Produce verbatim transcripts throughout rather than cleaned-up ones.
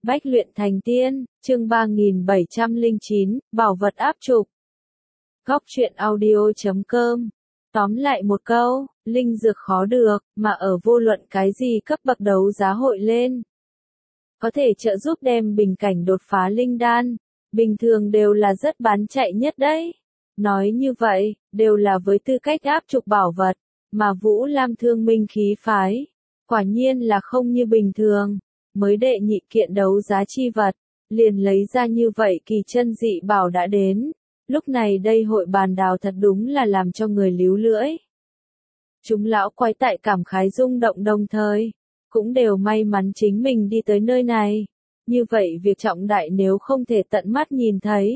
Bách luyện thành tiên, chương ba nghìn bảy trăm lẻ chín, bảo vật áp trục. Góc truyện audio chấm com. Tóm lại một câu, linh dược khó được, mà ở vô luận cái gì cấp bậc đấu giá hội lên. Có thể trợ giúp đem bình cảnh đột phá linh đan, bình thường đều là rất bán chạy nhất đấy. Nói như vậy, đều là với tư cách áp trục bảo vật, mà Vũ Lam Thương Minh khí phái. Quả nhiên là không như bình thường. Mới đệ nhị kiện đấu giá chi vật, liền lấy ra như vậy kỳ chân dị bảo đã đến. Lúc này đây hội bàn đào thật đúng là làm cho người líu lưỡi. Chúng lão quái tại cảm khái rung động đồng thời, cũng đều may mắn chính mình đi tới nơi này. Như vậy việc trọng đại nếu không thể tận mắt nhìn thấy,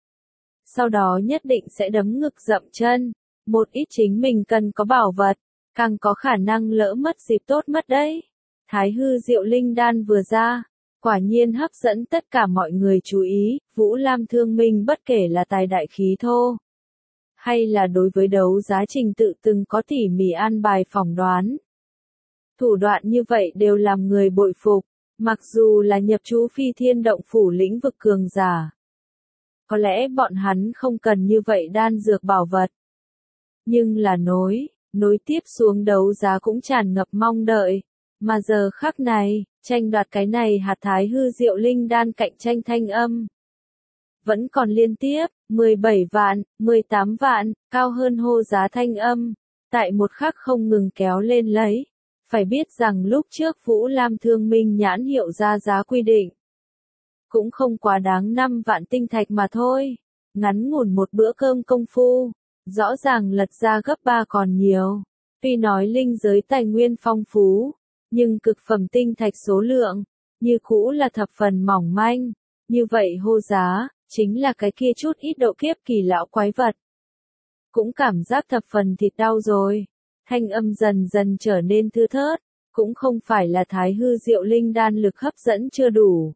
sau đó nhất định sẽ đấm ngực dậm chân. Một ít chính mình cần có bảo vật, càng có khả năng lỡ mất dịp tốt mất đấy. Thái hư diệu linh đan vừa ra, quả nhiên hấp dẫn tất cả mọi người chú ý. Vũ Lam Thương Minh bất kể là tài đại khí thô, hay là đối với đấu giá trình tự từng có tỉ mỉ an bài phỏng đoán. Thủ đoạn như vậy đều làm người bội phục, mặc dù là nhập trú phi thiên động phủ lĩnh vực cường giả. Có lẽ bọn hắn không cần như vậy đan dược bảo vật. Nhưng là nối, nối tiếp xuống đấu giá cũng tràn ngập mong đợi. Mà giờ khắc này, tranh đoạt cái này hạt thái hư diệu linh đan cạnh tranh thanh âm. Vẫn còn liên tiếp, mười bảy vạn, mười tám vạn, cao hơn hô giá thanh âm. Tại một khắc không ngừng kéo lên lấy. Phải biết rằng lúc trước Vũ Lam Thương Minh nhãn hiệu ra giá quy định. Cũng không quá đáng năm vạn tinh thạch mà thôi. Ngắn ngủn một bữa cơm công phu. Rõ ràng lật ra gấp ba còn nhiều. Tuy nói linh giới tài nguyên phong phú. Nhưng cực phẩm tinh thạch số lượng, như cũ là thập phần mỏng manh. Như vậy hô giá, chính là cái kia chút ít độ kiếp kỳ lão quái vật. Cũng cảm giác thập phần thịt đau rồi. Thanh âm dần dần trở nên thưa thớt, cũng không phải là thái hư diệu linh đan lực hấp dẫn chưa đủ.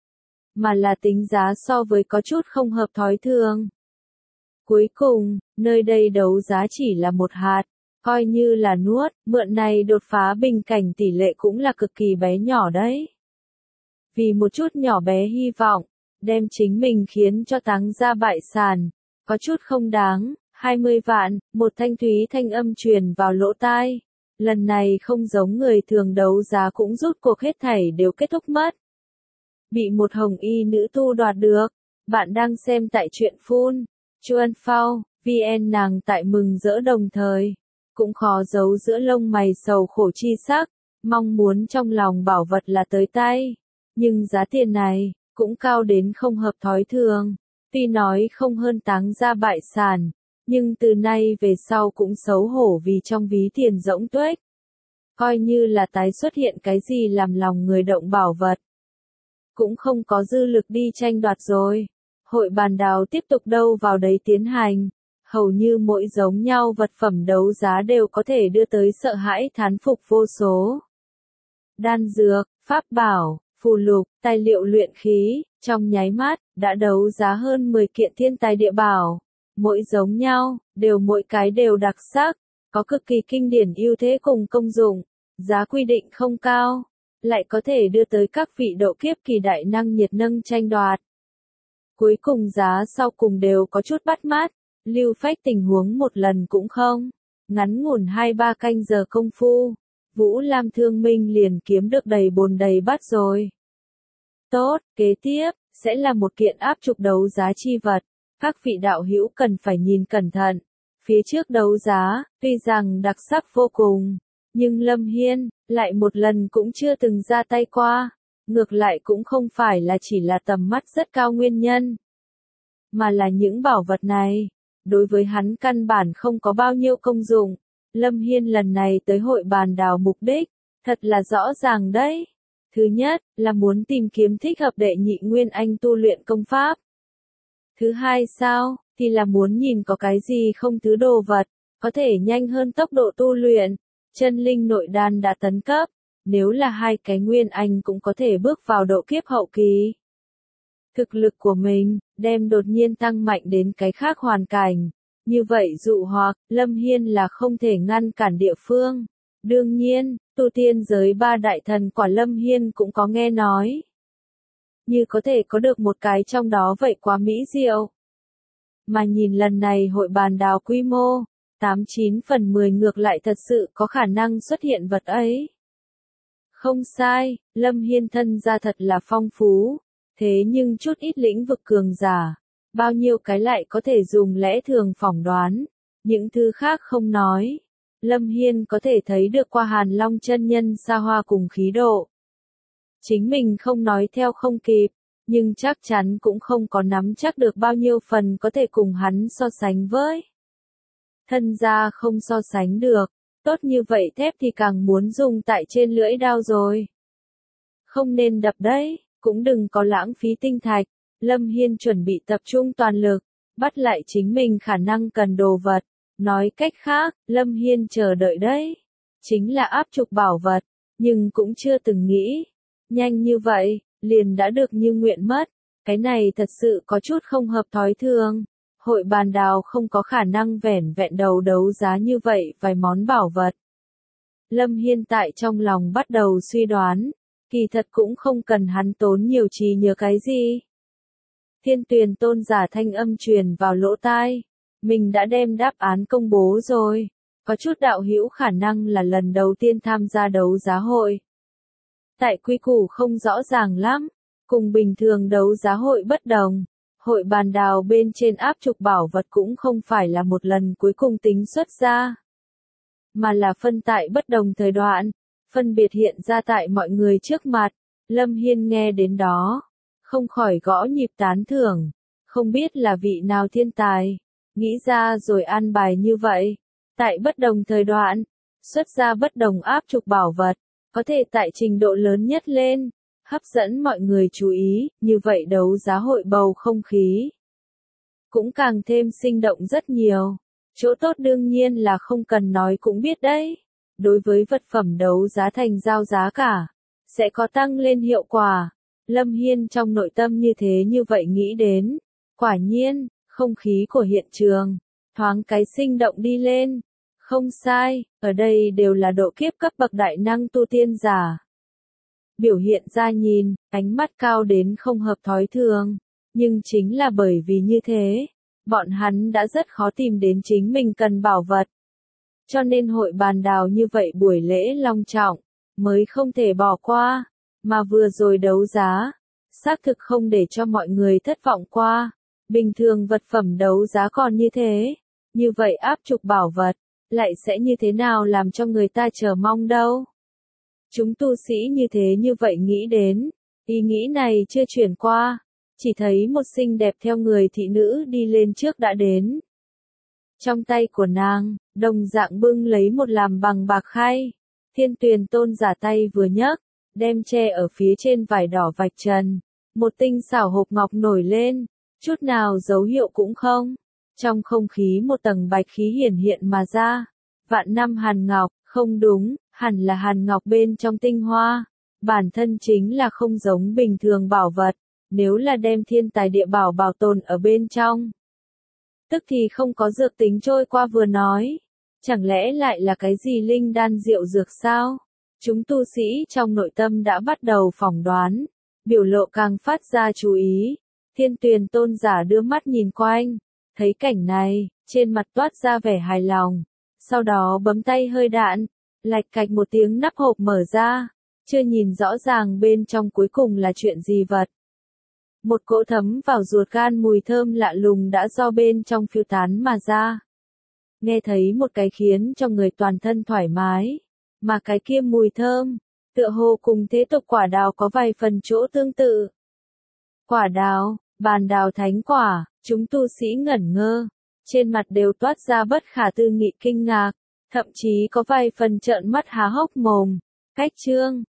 Mà là tính giá so với có chút không hợp thói thường. Cuối cùng, nơi đây đấu giá chỉ là một hạt. Coi như là nuốt, mượn này đột phá bình cảnh tỷ lệ cũng là cực kỳ bé nhỏ đấy. Vì một chút nhỏ bé hy vọng, đem chính mình khiến cho táng ra bại sản, có chút không đáng. Hai mươi vạn, một thanh thúy thanh âm truyền vào lỗ tai. Lần này không giống người thường đấu giá cũng rút cuộc hết thảy đều kết thúc mất. Bị một hồng y nữ tu đoạt được. Bạn đang xem tại truyện phun. Chuan Phao, vn nàng tại mừng rỡ đồng thời. Cũng khó giấu giữa lông mày sầu khổ chi sắc, mong muốn trong lòng bảo vật là tới tay. Nhưng giá tiền này, cũng cao đến không hợp thói thường. Tuy nói không hơn táng ra bại sản, nhưng từ nay về sau cũng xấu hổ vì trong ví tiền rỗng tuếch. Coi như là tái xuất hiện cái gì làm lòng người động bảo vật. Cũng không có dư lực đi tranh đoạt rồi. Hội bàn đào tiếp tục đâu vào đấy tiến hành. Hầu như mỗi giống nhau vật phẩm đấu giá đều có thể đưa tới sợ hãi thán phục vô số. Đan dược, pháp bảo, phù lục, tài liệu luyện khí, trong nháy mắt, đã đấu giá hơn mười kiện thiên tài địa bảo. Mỗi giống nhau, đều mỗi cái đều đặc sắc, có cực kỳ kinh điển ưu thế cùng công dụng, giá quy định không cao, lại có thể đưa tới các vị độ kiếp kỳ đại năng nhiệt nâng tranh đoạt. Cuối cùng giá sau cùng đều có chút bắt mắt. Lưu phách tình huống một lần cũng không. Ngắn ngủn hai ba canh giờ công phu. Vũ Lam Thương Minh liền kiếm được đầy bồn đầy bát rồi. Tốt, kế tiếp, sẽ là một kiện áp trục đấu giá chi vật. Các vị đạo hữu cần phải nhìn cẩn thận. Phía trước đấu giá, tuy rằng đặc sắc vô cùng. Nhưng Lâm Hiên, lại một lần cũng chưa từng ra tay qua. Ngược lại cũng không phải là chỉ là tầm mắt rất cao nguyên nhân. Mà là những bảo vật này. Đối với hắn căn bản không có bao nhiêu công dụng. Lâm Hiên lần này tới hội bàn đào mục đích, thật là rõ ràng đấy. Thứ nhất, là muốn tìm kiếm thích hợp đệ nhị nguyên anh tu luyện công pháp. Thứ hai sao, thì là muốn nhìn có cái gì không thứ đồ vật, có thể nhanh hơn tốc độ tu luyện. Chân linh nội đan đã tấn cấp, nếu là hai cái nguyên anh cũng có thể bước vào độ kiếp hậu kỳ. Thực lực của mình, đem đột nhiên tăng mạnh đến cái khác hoàn cảnh. Như vậy dụ hoặc, Lâm Hiên là không thể ngăn cản địa phương. Đương nhiên, tu tiên giới ba đại thần quả Lâm Hiên cũng có nghe nói. như có thể có được một cái trong đó vậy quá mỹ diệu. Mà nhìn lần này hội bàn đào quy mô, tám chín phần mười ngược lại thật sự có khả năng xuất hiện vật ấy. Không sai, Lâm Hiên thân ra thật là phong phú, thế nhưng chút ít lĩnh vực cường giả, bao nhiêu cái lại có thể dùng lẽ thường phỏng đoán, những thứ khác không nói. Lâm Hiên có thể thấy được qua Hàn Long chân nhân xa hoa cùng khí độ. Chính mình không nói theo không kịp, nhưng chắc chắn cũng không có nắm chắc được bao nhiêu phần có thể cùng hắn so sánh với. Thân gia không so sánh được, tốt như vậy thép thì càng muốn dùng tại trên lưỡi đao rồi. Không nên đập đấy, cũng đừng có lãng phí tinh thạch. Lâm Hiên chuẩn bị tập trung toàn lực, bắt lại chính mình khả năng cần đồ vật. Nói cách khác, Lâm Hiên chờ đợi đấy, chính là áp trục bảo vật, nhưng cũng chưa từng nghĩ, nhanh như vậy, liền đã được như nguyện mất, cái này thật sự có chút không hợp thói thường. Hội bàn đào không có khả năng vẻn vẹn đầu đấu giá như vậy vài món bảo vật. Lâm Hiên tại trong lòng bắt đầu suy đoán, kỳ thật cũng không cần hắn tốn nhiều trí nhớ cái gì. Thiên Tuyền tôn giả thanh âm truyền vào lỗ tai. Mình đã đem đáp án công bố rồi, có chút đạo hữu khả năng là lần đầu tiên tham gia đấu giá hội. Tại quy củ không rõ ràng lắm, cùng bình thường đấu giá hội bất đồng, hội bàn đào bên trên áp trục bảo vật cũng không phải là một lần cuối cùng tính xuất ra, mà là phân tại bất đồng thời đoạn, phân biệt hiện ra tại mọi người trước mặt. Lâm Hiên nghe đến đó, không khỏi gõ nhịp tán thưởng, không biết là vị nào thiên tài. Nghĩ ra rồi an bài như vậy, tại bất đồng thời đoạn, xuất ra bất đồng áp trục bảo vật, có thể tại trình độ lớn nhất lên, hấp dẫn mọi người chú ý, như vậy đấu giá hội bầu không khí cũng càng thêm sinh động rất nhiều. Chỗ tốt đương nhiên là không cần nói cũng biết đấy, đối với vật phẩm đấu giá thành giao giá cả, sẽ có tăng lên hiệu quả. Lâm Hiên trong nội tâm như thế như vậy nghĩ đến, quả nhiên, không khí của hiện trường, thoáng cái sinh động đi lên. Không sai, ở đây đều là độ kiếp cấp bậc đại năng tu tiên giả. Biểu hiện ra nhìn, ánh mắt cao đến không hợp thói thường, nhưng chính là bởi vì như thế, bọn hắn đã rất khó tìm đến chính mình cần bảo vật. Cho nên hội bàn đào như vậy buổi lễ long trọng, mới không thể bỏ qua, mà vừa rồi đấu giá, xác thực không để cho mọi người thất vọng qua. Bình thường vật phẩm đấu giá còn như thế, như vậy áp trục bảo vật, lại sẽ như thế nào làm cho người ta chờ mong đâu. Chúng tu sĩ như thế như vậy nghĩ đến, ý nghĩ này chưa chuyển qua, chỉ thấy một xinh đẹp theo người thị nữ đi lên trước đã đến. Trong tay của nàng, đồng dạng bưng lấy một làm bằng bạc khay, Thiên Tuyền tôn giả tay vừa nhấc, đem che ở phía trên vải đỏ vạch trần, một tinh xảo hộp ngọc nổi lên. Chút nào dấu hiệu cũng không. Trong không khí một tầng bạch khí hiển hiện mà ra. Vạn năm hàn ngọc, không đúng, hẳn là hàn ngọc bên trong tinh hoa. Bản thân chính là không giống bình thường bảo vật, nếu là đem thiên tài địa bảo bảo tồn ở bên trong. Tức thì không có dược tính trôi qua vừa nói. Chẳng lẽ lại là cái gì linh đan diệu dược sao? Chúng tu sĩ trong nội tâm đã bắt đầu phỏng đoán, biểu lộ càng phát ra chú ý. Thiên Tuyền tôn giả đưa mắt nhìn quanh, thấy cảnh này, trên mặt toát ra vẻ hài lòng, sau đó bấm tay hơi đạn, lạch cạch một tiếng nắp hộp mở ra, chưa nhìn rõ ràng bên trong cuối cùng là chuyện gì vật. Một cỗ thấm vào ruột gan mùi thơm lạ lùng đã do bên trong phiêu tán mà ra. Nghe thấy một cái khiến cho người toàn thân thoải mái, mà cái kia mùi thơm, tựa hồ cùng thế tục quả đào có vài phần chỗ tương tự. Quả đào, bàn đào thánh quả, chúng tu sĩ ngẩn ngơ, trên mặt đều toát ra bất khả tư nghị kinh ngạc, thậm chí có vài phần trợn mắt há hốc mồm. Cách chương